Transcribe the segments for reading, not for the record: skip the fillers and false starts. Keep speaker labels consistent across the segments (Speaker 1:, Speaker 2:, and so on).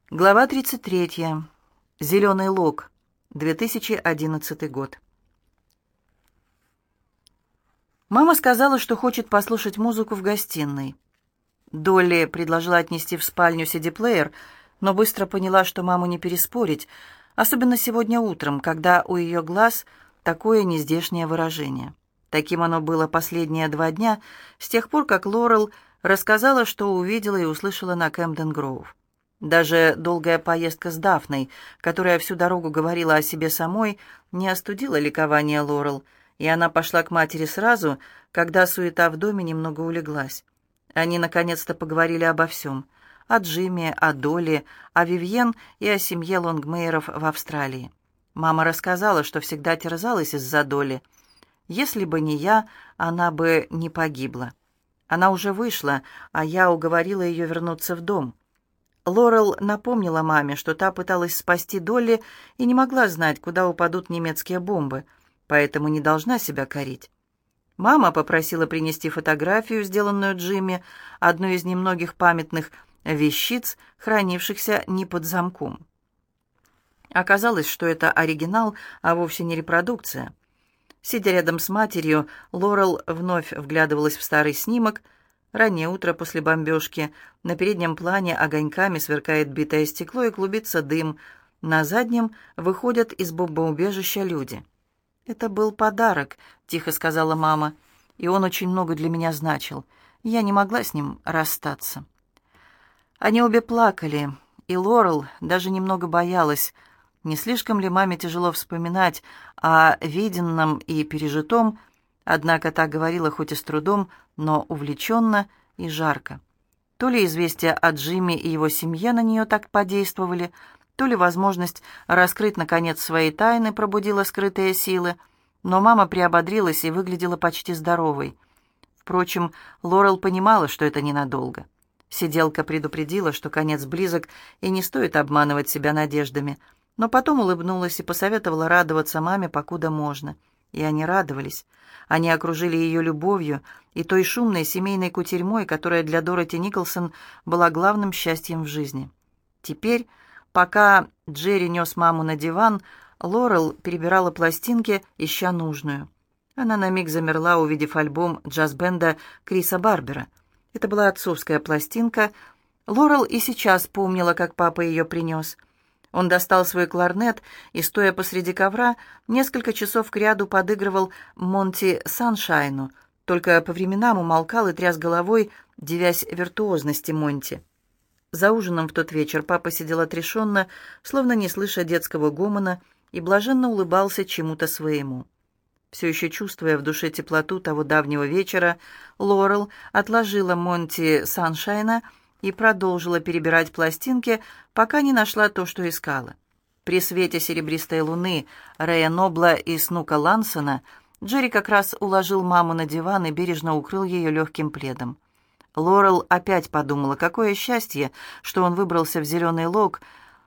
Speaker 1: Глава 33. «Зеленый лог», 2011 год. Мама сказала, что хочет послушать музыку в гостиной. Долли предложила отнести в спальню CD-плеер, но быстро поняла, что маму не переспорить, особенно сегодня утром, когда у ее глаз такое нездешнее выражение. Таким оно было последние 2 дня, с тех пор, как Лорел рассказала, что увидела и услышала на Кэмден-Гроув. Даже долгая поездка с Дафной, которая всю дорогу говорила о себе самой, не остудила ликование Лорел, и она пошла к матери сразу, когда суета в доме немного улеглась. Они наконец-то поговорили обо всем: о Джимми, о Долли, о Вивьен и о семье Лонгмейеров в Австралии. Мама рассказала, что всегда терзалась из-за Долли. Если бы не я, она бы не погибла. Она уже вышла, а я уговорила ее вернуться в дом. Лорел напомнила маме, что та пыталась спасти Долли и не могла знать, куда упадут немецкие бомбы, поэтому не должна себя корить. Мама попросила принести фотографию, сделанную Джимми, одну из немногих памятных вещиц, хранившихся не под замком. Оказалось, что это оригинал, а вовсе не репродукция. Сидя рядом с матерью, Лорел вновь вглядывалась в старый снимок. Раннее утро после бомбежки. На переднем плане огоньками сверкает битое стекло и клубится дым. На заднем выходят из бомбоубежища люди. «Это был подарок», — тихо сказала мама, — «и он очень много для меня значил. Я не могла с ним расстаться». Они обе плакали, и Лорел даже немного боялась, не слишком ли маме тяжело вспоминать о виденном и пережитом. Однако та говорила хоть и с трудом, но увлеченно и жарко. То ли известия о Джимми и его семье на нее так подействовали, то ли возможность раскрыть, наконец, свои тайны пробудила скрытые силы, но мама приободрилась и выглядела почти здоровой. Впрочем, Лорел понимала, что это ненадолго. Сиделка предупредила, что конец близок, и не стоит обманывать себя надеждами, но потом улыбнулась и посоветовала радоваться маме, покуда можно. И они радовались. Они окружили ее любовью и той шумной семейной кутерьмой, которая для Дороти Николсон была главным счастьем в жизни. Теперь, пока Джерри нес маму на диван, Лорел перебирала пластинки, ища нужную. Она на миг замерла, увидев альбом джаз-бенда Криса Барбера. Это была отцовская пластинка. Лорел и сейчас помнила, как папа ее принес. Он достал свой кларнет и, стоя посреди ковра, несколько часов кряду подыгрывал Монти Саншайну, только по временам умолкал и тряс головой, дивясь виртуозности Монти. За ужином в тот вечер папа сидел отрешенно, словно не слыша детского гомона, и блаженно улыбался чему-то своему. Все еще чувствуя в душе теплоту того давнего вечера, Лорел отложила Монти Саншайна и продолжила перебирать пластинки, пока не нашла то, что искала. При свете серебристой луны Рэя Нобла и Снука Лансона Джерри как раз уложил маму на диван и бережно укрыл ее легким пледом. Лорел опять подумала, какое счастье, что он выбрался в зеленый лог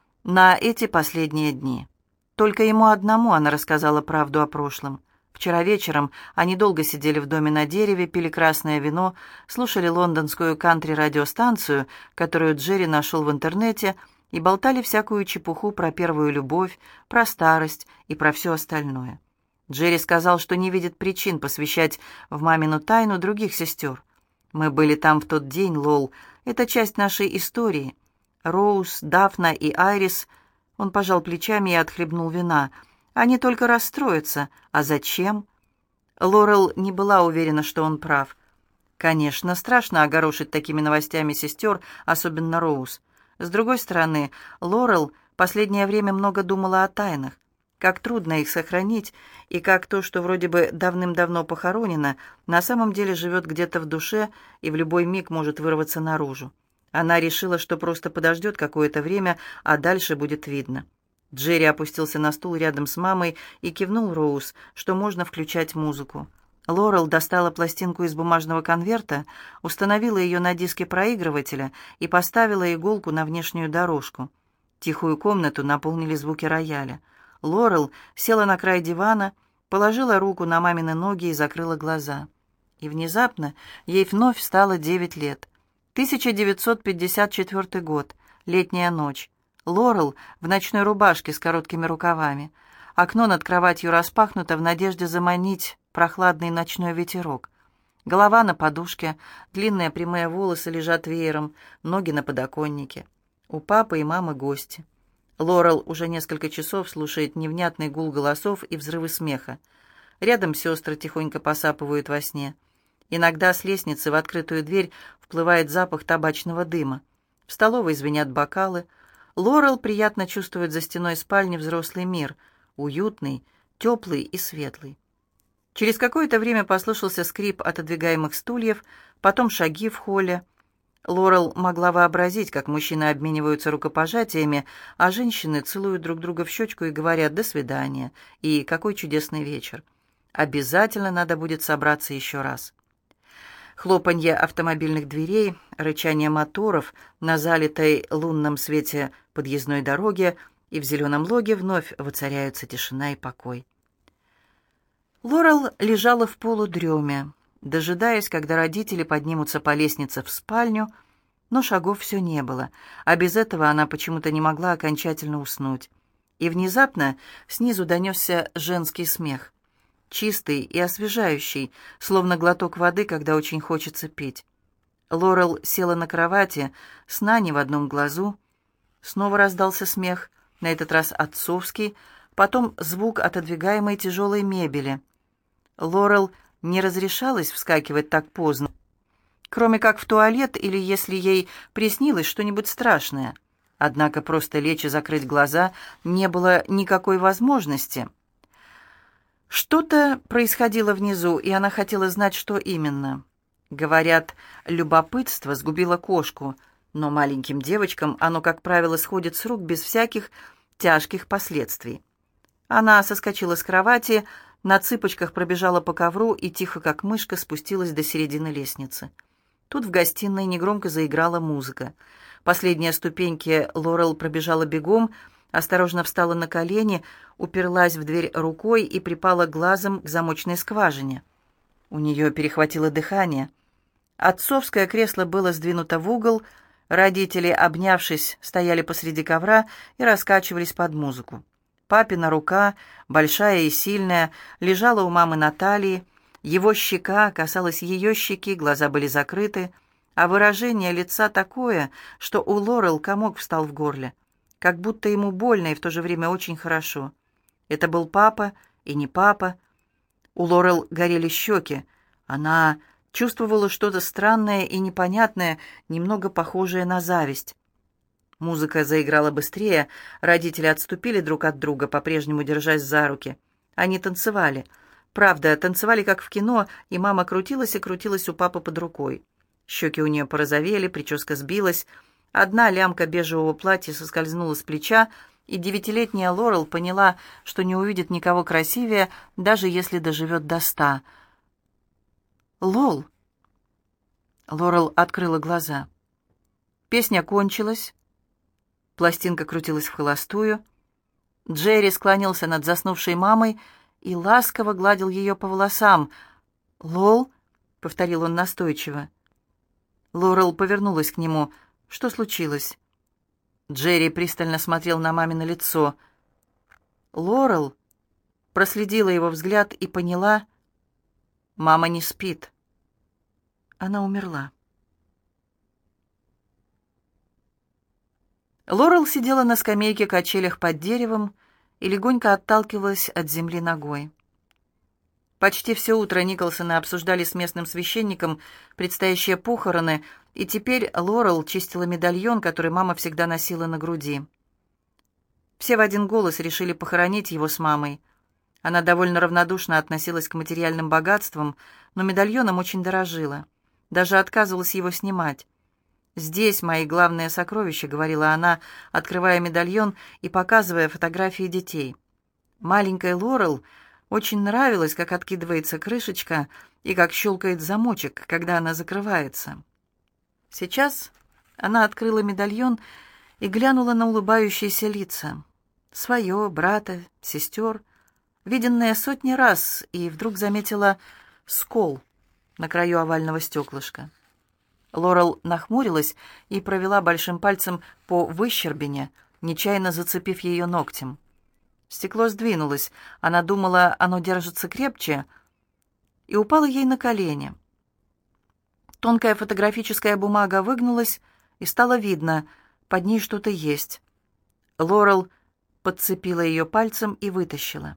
Speaker 1: на эти последние дни. Только ему одному она рассказала правду о прошлом. Вчера вечером они долго сидели в доме на дереве, пили красное вино, слушали лондонскую кантри-радиостанцию, которую Джерри нашел в интернете, и болтали всякую чепуху про первую любовь, про старость и про все остальное. Джерри сказал, что не видит причин посвящать в мамину тайну других сестер. «Мы были там в тот день, Лол. Это часть нашей истории. Роуз, Дафна и Айрис...» Он пожал плечами и отхлебнул вина. «Они только расстроятся. А зачем?» Лорел не была уверена, что он прав. Конечно, страшно огорошить такими новостями сестер, особенно Роуз. С другой стороны, Лорел последнее время много думала о тайнах. Как трудно их сохранить, и как то, что вроде бы давным-давно похоронено, на самом деле живет где-то в душе и в любой миг может вырваться наружу. Она решила, что просто подождет какое-то время, а дальше будет видно. Джерри опустился на стул рядом с мамой и кивнул Роуз, что можно включать музыку. Лорел достала пластинку из бумажного конверта, установила ее на диске проигрывателя и поставила иголку на внешнюю дорожку. Тихую комнату наполнили звуки рояля. Лорел села на край дивана, положила руку на мамины ноги и закрыла глаза. И внезапно ей вновь стало 9 лет. 1954 год, летняя ночь. Лорел в ночной рубашке с короткими рукавами. Окно над кроватью распахнуто в надежде заманить прохладный ночной ветерок. Голова на подушке, длинные прямые волосы лежат веером, ноги на подоконнике. У папы и мамы гости. Лорел уже несколько часов слушает невнятный гул голосов и взрывы смеха. Рядом сестры тихонько посапывают во сне. Иногда с лестницы в открытую дверь вплывает запах табачного дыма. В столовой звенят бокалы. Лорел приятно чувствует за стеной спальни взрослый мир, уютный, теплый и светлый. Через какое-то время послышался скрип отодвигаемых стульев, потом шаги в холле. Лорел могла вообразить, как мужчины обмениваются рукопожатиями, а женщины целуют друг друга в щечку и говорят «до свидания» и «какой чудесный вечер». Обязательно надо будет собраться еще раз. Хлопанье автомобильных дверей, рычание моторов на залитой лунном свете подъездной дороге, и в зеленом логе вновь воцаряются тишина и покой. Лорел лежала в полудреме, дожидаясь, когда родители поднимутся по лестнице в спальню, но шагов все не было, а без этого она почему-то не могла окончательно уснуть. И внезапно снизу донесся женский смех, чистый и освежающий, словно глоток воды, когда очень хочется пить. Лорел села на кровати, сна не в одном глазу. Снова раздался смех, на этот раз отцовский, потом звук отодвигаемой тяжелой мебели. Лорел не разрешалась вскакивать так поздно, кроме как в туалет или если ей приснилось что-нибудь страшное. Однако просто лечь и закрыть глаза не было никакой возможности. Что-то происходило внизу, и она хотела знать, что именно. Говорят, любопытство сгубило кошку, но маленьким девочкам оно, как правило, сходит с рук без всяких тяжких последствий. Она соскочила с кровати, на цыпочках пробежала по ковру и тихо, как мышка, спустилась до середины лестницы. Тут в гостиной негромко заиграла музыка. Последние ступеньки Лорел пробежала бегом, осторожно встала на колени, уперлась в дверь рукой и припала глазом к замочной скважине. У нее перехватило дыхание. Отцовское кресло было сдвинуто в угол, родители, обнявшись, стояли посреди ковра и раскачивались под музыку. Папина рука, большая и сильная, лежала у мамы на талии, его щека касалась ее щеки, глаза были закрыты, а выражение лица такое, что у Лорел комок встал в горле, как будто ему больно и в то же время очень хорошо. Это был папа и не папа. У Лорел горели щеки. Она чувствовала что-то странное и непонятное, немного похожее на зависть. Музыка заиграла быстрее, родители отступили друг от друга, по-прежнему держась за руки. Они танцевали. Правда, танцевали как в кино, и мама крутилась и крутилась у папы под рукой. Щеки у нее порозовели, прическа сбилась. Одна лямка бежевого платья соскользнула с плеча, и 9-летняя Лорел поняла, что не увидит никого красивее, даже если доживет до 100. «Лол!» Лорел открыла глаза. Песня кончилась. Пластинка крутилась в холостую. Джерри склонился над заснувшей мамой и ласково гладил ее по волосам. «Лол?» — повторил он настойчиво. Лорел повернулась к нему. «Что случилось?» Джерри пристально смотрел на мамино лицо. Лорел проследила его взгляд и поняла: мама не спит. Она умерла. Лорел сидела на скамейке качелях под деревом и легонько отталкивалась от земли ногой. Почти все утро Николсоны обсуждали с местным священником предстоящие похороны, и теперь Лорел чистила медальон, который мама всегда носила на груди. Все в один голос решили похоронить его с мамой. Она довольно равнодушно относилась к материальным богатствам, но медальоном очень дорожила. Даже отказывалась его снимать. «Здесь мои главные сокровища», — говорила она, открывая медальон и показывая фотографии детей. Маленькой Лорел очень нравилось, как откидывается крышечка и как щелкает замочек, когда она закрывается. Сейчас она открыла медальон и глянула на улыбающиеся лица. Свое, брата, сестер, виденное сотни раз, и вдруг заметила скол на краю овального стеклышка. Лорел нахмурилась и провела большим пальцем по выщербине, нечаянно зацепив ее ногтем. Стекло сдвинулось, она думала, оно держится крепче, и упало ей на колени. Тонкая фотографическая бумага выгнулась, и стало видно, под ней что-то есть. Лорел подцепила ее пальцем и вытащила.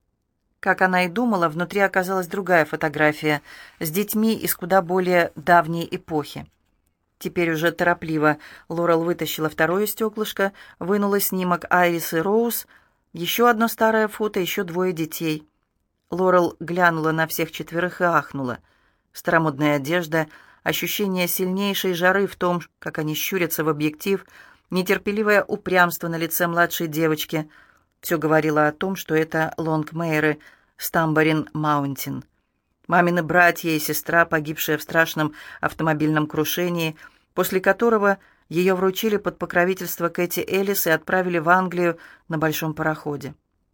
Speaker 1: Как она и думала, внутри оказалась другая фотография с детьми из куда более давней эпохи. Теперь уже торопливо Лорел вытащила второе стеклышко, вынула снимок Айрис и Роуз, еще одно старое фото, еще двое детей. Лорел глянула на всех четверых и ахнула. Старомодная одежда, ощущение сильнейшей жары в том, как они щурятся в объектив, нетерпеливое упрямство на лице младшей девочки — все говорило о том, что это Лонгмейры с Тамборин-Маунтин. Мамины братья и сестра, погибшие в страшном автомобильном крушении, после которого ее вручили под покровительство Кэти Эллис и отправили в Англию на большом пароходе.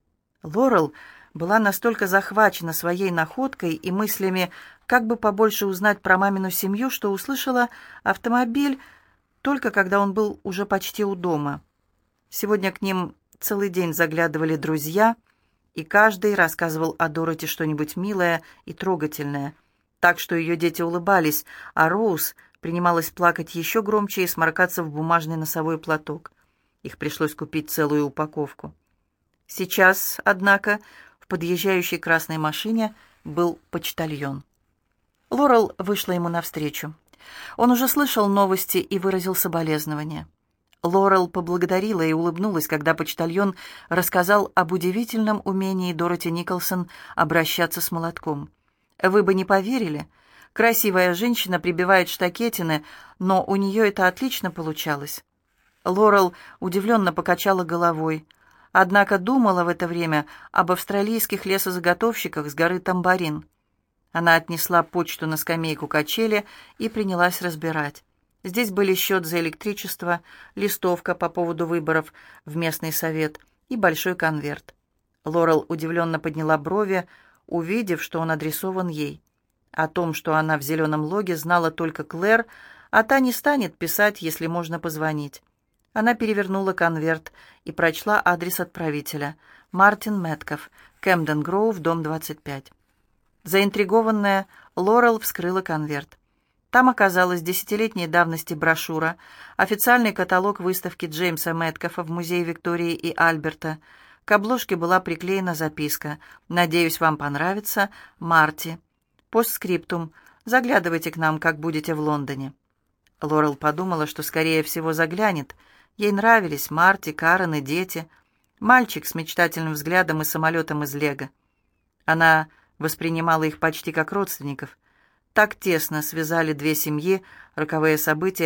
Speaker 1: Лорел была настолько захвачена своей находкой и мыслями, как бы побольше узнать про мамину семью, что услышала автомобиль только когда он был уже почти у дома. Сегодня к ним целый день заглядывали друзья, и каждый рассказывал о Дороти что-нибудь милое и трогательное, так что ее дети улыбались, а Роуз принималась плакать еще громче и сморкаться в бумажный носовой платок. Их пришлось купить целую упаковку. Сейчас, однако, в подъезжающей красной машине был почтальон. Лорел вышла ему навстречу. Он уже слышал новости и выразил соболезнования. Лорел поблагодарила и улыбнулась, когда почтальон рассказал об удивительном умении Дороти Николсон обращаться с молотком. «Вы бы не поверили, красивая женщина прибивает штакетины, но у нее это отлично получалось». Лорел удивленно покачала головой, однако думала в это время об австралийских лесозаготовщиках с горы Тамборин. Она отнесла почту на скамейку качели и принялась разбирать. Здесь были счет за электричество, листовка по поводу выборов в местный совет и большой конверт. Лорел удивленно подняла брови, увидев, что он адресован ей. О том, что она в зеленом логе, знала только Клэр, а та не станет писать, если можно позвонить. Она перевернула конверт и прочла адрес отправителя: Мартин Мэтков, Кэмден Гроув, дом 25. Заинтригованная, Лорел вскрыла конверт. Там оказалась десятилетней давности брошюра, официальный каталог выставки Джеймса Мэткофа в музее Виктории и Альберта. К обложке была приклеена записка: «Надеюсь, вам понравится. Марти. Постскриптум. Заглядывайте к нам, как будете в Лондоне». Лорел подумала, что, скорее всего, заглянет. Ей нравились Марти, Карен и дети. Мальчик с мечтательным взглядом и самолетом из лего. Она воспринимала их почти как родственников. Так тесно связали две семьи роковые события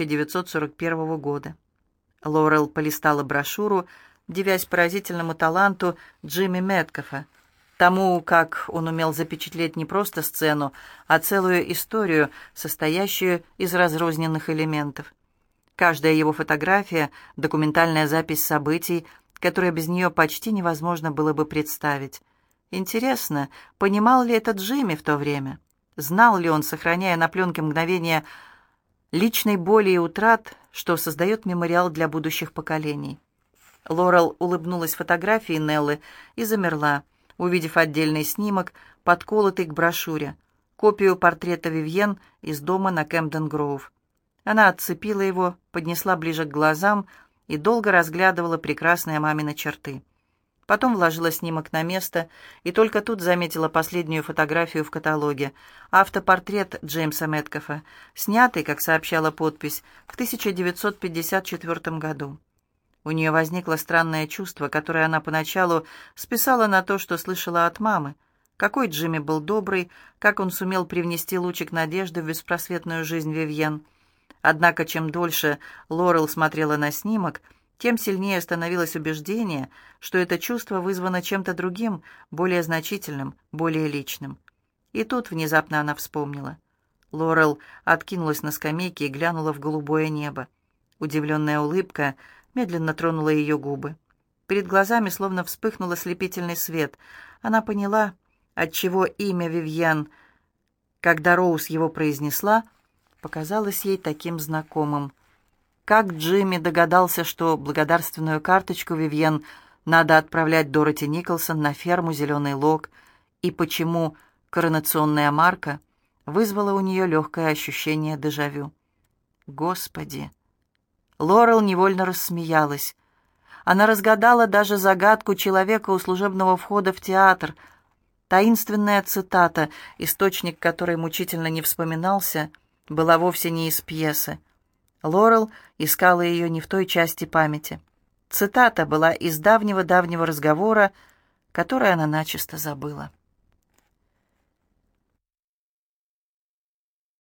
Speaker 1: 1941 года. Лорел полистала брошюру, дивясь поразительному таланту Джимми Мэткофа, тому, как он умел запечатлеть не просто сцену, а целую историю, состоящую из разрозненных элементов. Каждая его фотография — документальная запись событий, которые без нее почти невозможно было бы представить. Интересно, понимал ли это Джимми в то время? Знал ли он, сохраняя на пленке мгновения личной боли и утрат, что создает мемориал для будущих поколений? Лорел улыбнулась фотографии Неллы и замерла, увидев отдельный снимок, подколотый к брошюре, копию портрета Вивьен из дома на Кэмден-Гроув. Она отцепила его, поднесла ближе к глазам и долго разглядывала прекрасные мамины черты. Потом вложила снимок на место и только тут заметила последнюю фотографию в каталоге. Автопортрет Джеймса Мэткофа, снятый, как сообщала подпись, в 1954 году. У нее возникло странное чувство, которое она поначалу списала на то, что слышала от мамы. Какой Джимми был добрый, как он сумел привнести лучик надежды в беспросветную жизнь Вивьен. Однако, чем дольше Лорел смотрела на снимок, тем сильнее становилось убеждение, что это чувство вызвано чем-то другим, более значительным, более личным. И тут внезапно она вспомнила. Лорел откинулась на скамейке и глянула в голубое небо. Удивленная улыбка медленно тронула ее губы. Перед глазами словно вспыхнул ослепительный свет. Она поняла, отчего имя Вивьен, когда Роуз его произнесла, показалось ей таким знакомым. Как Джимми догадался, что благодарственную карточку Вивьен надо отправлять Дороти Николсон на ферму «Зеленый лог», и почему коронационная марка вызвала у нее легкое ощущение дежавю. Господи! Лорел невольно рассмеялась. Она разгадала даже загадку человека у служебного входа в театр. Таинственная цитата, источник которой мучительно не вспоминался, была вовсе не из пьесы. Лорел искала ее не в той части памяти. Цитата была из давнего-давнего разговора, который она начисто забыла.